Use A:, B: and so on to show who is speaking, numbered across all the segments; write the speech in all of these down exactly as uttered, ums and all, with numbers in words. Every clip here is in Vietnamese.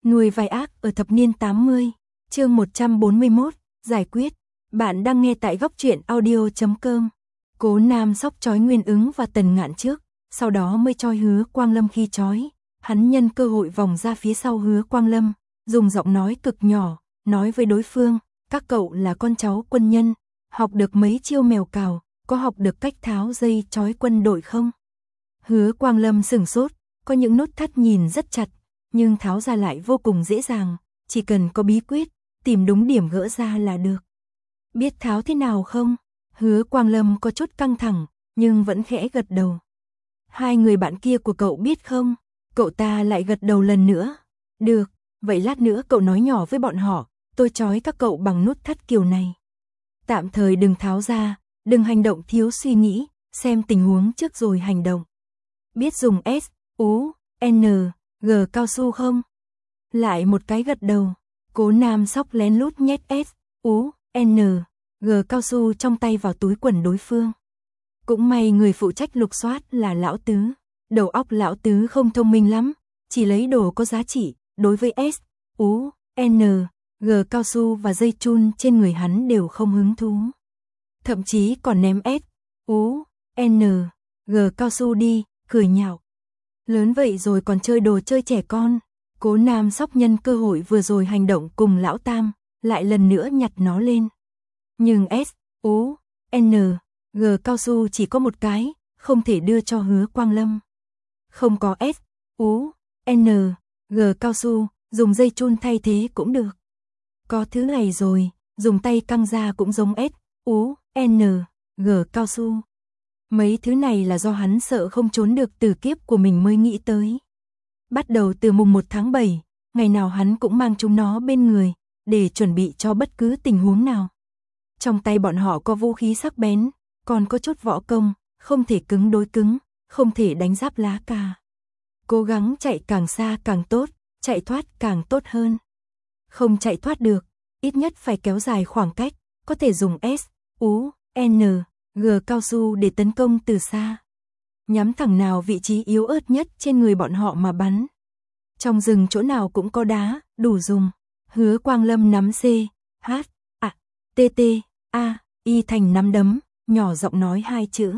A: Nuôi vai ác ở thập niên tám mươi, chương một trăm bốn mươi mốt, giải quyết. Bạn đang nghe tại góc truyện audio chấm com. Cố Nam Sóc chói Nguyên Ứng và Tần Ngạn trước, sau đó mới chói Hứa Quang Lâm khi chói. Hắn nhân cơ hội vòng ra phía sau Hứa Quang Lâm, dùng giọng nói cực nhỏ, nói với đối phương, các cậu là con cháu quân nhân, học được mấy chiêu mèo cào, có học được cách tháo dây chói quân đội không? Hứa Quang Lâm sửng sốt, có những nút thắt nhìn rất chặt, nhưng tháo ra lại vô cùng dễ dàng, chỉ cần có bí quyết, tìm đúng điểm gỡ ra là được. Biết tháo thế nào không? Hứa Quang Lâm có chút căng thẳng, nhưng vẫn khẽ gật đầu. Hai người bạn kia của cậu biết không? Cậu ta lại gật đầu lần nữa. Được, vậy lát nữa cậu nói nhỏ với bọn họ, tôi trói các cậu bằng nút thắt kiểu này. Tạm thời đừng tháo ra, đừng hành động thiếu suy nghĩ, xem tình huống trước rồi hành động. Biết dùng S, U, N, G cao su không? Lại một cái gật đầu. Cố Nam Sóc lén lút nhét S, U, N, G cao su trong tay vào túi quần đối phương. Cũng may người phụ trách lục soát là lão tứ. Đầu óc lão tứ không thông minh lắm, chỉ lấy đồ có giá trị. Đối với S, U, N, G cao su và dây chun trên người hắn đều không hứng thú. Thậm chí còn ném S, U, N, G cao su đi, cười nhạo. Lớn vậy rồi còn chơi đồ chơi trẻ con. Cố Nam Sóc nhân cơ hội vừa rồi hành động cùng lão Tam, lại lần nữa nhặt nó lên. Nhưng S, U, N, G cao su chỉ có một cái, không thể đưa cho Hứa Quang Lâm. Không có S, U, N, G cao su, dùng dây chun thay thế cũng được. Có thứ này rồi, dùng tay căng ra cũng giống S, U, N, G cao su. Mấy thứ này là do hắn sợ không trốn được tử kiếp của mình mới nghĩ tới. Bắt đầu từ mùng một tháng bảy, ngày nào hắn cũng mang chúng nó bên người, để chuẩn bị cho bất cứ tình huống nào. Trong tay bọn họ có vũ khí sắc bén, còn có chút võ công, không thể cứng đối cứng, không thể đánh giáp lá cà. Cố gắng chạy càng xa càng tốt, chạy thoát càng tốt hơn. Không chạy thoát được, ít nhất phải kéo dài khoảng cách, có thể dùng S, U, N, G cao su để tấn công từ xa. Nhắm thẳng nào vị trí yếu ớt nhất trên người bọn họ mà bắn. Trong rừng chỗ nào cũng có đá, đủ dùng. Hứa Quang Lâm nắm C, H, A, T, T, A, Y thành nắm đấm, nhỏ giọng nói hai chữ.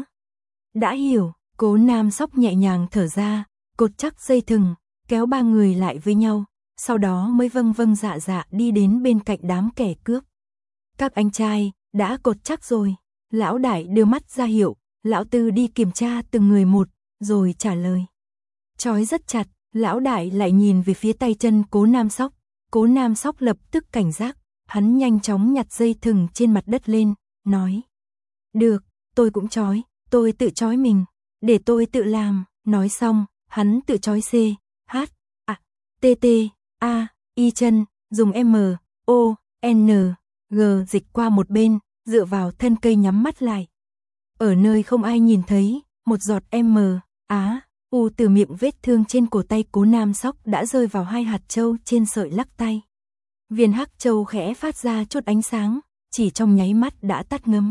A: Đã hiểu. Cố Nam Sóc nhẹ nhàng thở ra, cột chắc dây thừng, kéo ba người lại với nhau, sau đó mới vâng vâng dạ dạ đi đến bên cạnh đám kẻ cướp. Các anh trai, đã cột chắc rồi. Lão Đại đưa mắt ra hiệu, lão Tư đi kiểm tra từng người một, rồi trả lời. Trói rất chặt, lão Đại lại nhìn về phía tay chân Cố Nam Sóc. Cố Nam Sóc lập tức cảnh giác, hắn nhanh chóng nhặt dây thừng trên mặt đất lên, nói. Được, tôi cũng trói, tôi tự trói mình, để tôi tự làm. Nói xong, hắn tự trói C, H, A, T, T, A, Y chân, dùng M, O, N, G dịch qua một bên, dựa vào thân cây nhắm mắt lại. Ở nơi không ai nhìn thấy, một giọt M, Á, U từ miệng vết thương trên cổ tay Cố Nam Sóc đã rơi vào hai hạt châu trên sợi lắc tay. Viên hắc châu khẽ phát ra chút ánh sáng, chỉ trong nháy mắt đã tắt ngấm.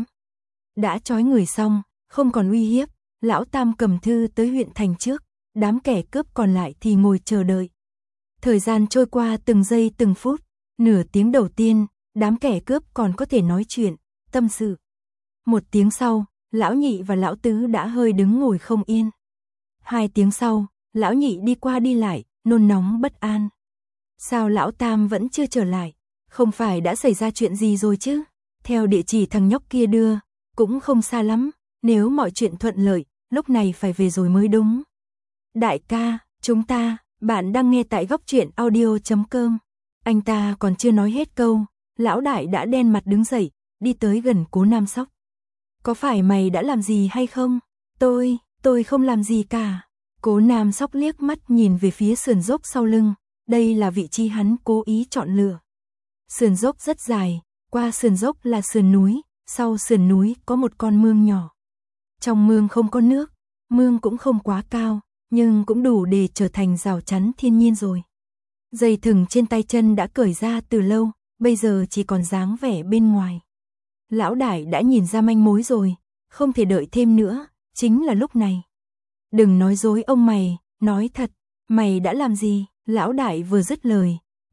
A: Đã trói người xong, không còn uy hiếp, lão Tam cầm thư tới huyện thành trước, đám kẻ cướp còn lại thì ngồi chờ đợi. Thời gian trôi qua từng giây từng phút, nửa tiếng đầu tiên, đám kẻ cướp còn có thể nói chuyện, tâm sự. Một tiếng sau, lão Nhị và lão Tứ đã hơi đứng ngồi không yên. Hai tiếng sau, lão Nhị đi qua đi lại, nôn nóng bất an. Sao lão Tam vẫn chưa trở lại? Không phải đã xảy ra chuyện gì rồi chứ? Theo địa chỉ thằng nhóc kia đưa, cũng không xa lắm, nếu mọi chuyện thuận lợi, lúc này phải về rồi mới đúng. Đại ca, chúng ta, bạn đang nghe tại góc truyện audio chấm com. Anh ta còn chưa nói hết câu, lão Đại đã đen mặt đứng dậy, đi tới gần Cố Nam Sóc. Có phải mày đã làm gì hay không? Tôi, tôi không làm gì cả. Cố Nam Sóc liếc mắt nhìn về phía sườn dốc sau lưng, đây là vị trí hắn cố ý chọn lựa. Sườn dốc rất dài, qua sườn dốc là sườn núi, sau sườn núi có một con mương nhỏ. Trong mương không có nước, mương cũng không quá cao, nhưng cũng đủ để trở thành rào chắn thiên nhiên rồi. Dây thừng trên tay chân đã cởi ra từ lâu, bây giờ chỉ còn dáng vẻ bên ngoài. Lão Đại đã nhìn ra manh mối rồi, không thể đợi thêm nữa, chính là lúc này. Đừng nói dối ông mày, nói thật, mày đã làm gì? Lão Đại vừa dứt lời,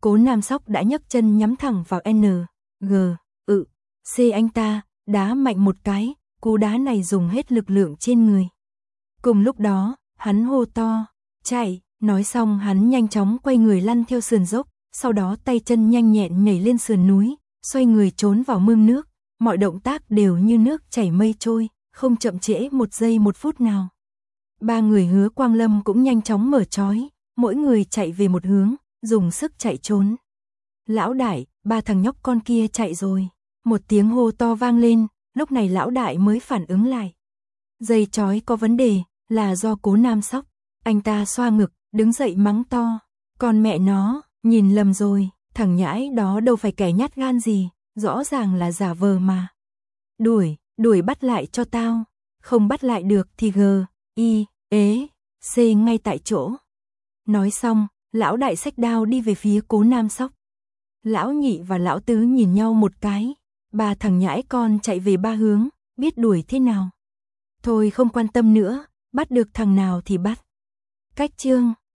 A: Cố Nam Sóc đã nhấc chân nhắm thẳng vào N, G, ự, C anh ta, đá mạnh một cái, cú đá này dùng hết lực lượng trên người. Cùng lúc đó, hắn hô to, chạy, nói xong hắn nhanh chóng quay người lăn theo sườn dốc, sau đó tay chân nhanh nhẹn nhảy lên sườn núi, xoay người trốn vào mương nước, mọi động tác đều như nước chảy mây trôi, không chậm trễ một giây một phút nào. Ba người Hứa Quang Lâm cũng nhanh chóng mở trói, mỗi người chạy về một hướng, dùng sức chạy trốn. Lão đại, ba thằng nhóc con kia chạy rồi. Một tiếng hô to vang lên, lúc này lão đại mới phản ứng lại. Dây trói có vấn đề, là do Cố Nam Sóc. Anh ta xoa ngực, đứng dậy mắng to. Còn mẹ nó, nhìn lầm rồi, thằng nhãi đó đâu phải kẻ nhát gan gì, rõ ràng là giả vờ mà. Đuổi, đuổi bắt lại cho tao. Không bắt lại được thì G, I, ế, C ngay tại chỗ. Nói xong, lão đại xách đao đi về phía Cố Nam Sóc. Lão nhị và lão tứ nhìn nhau một cái. Ba thằng nhãi con chạy về ba hướng, biết đuổi thế nào. Thôi không quan tâm nữa, bắt được thằng nào thì bắt. Cách chương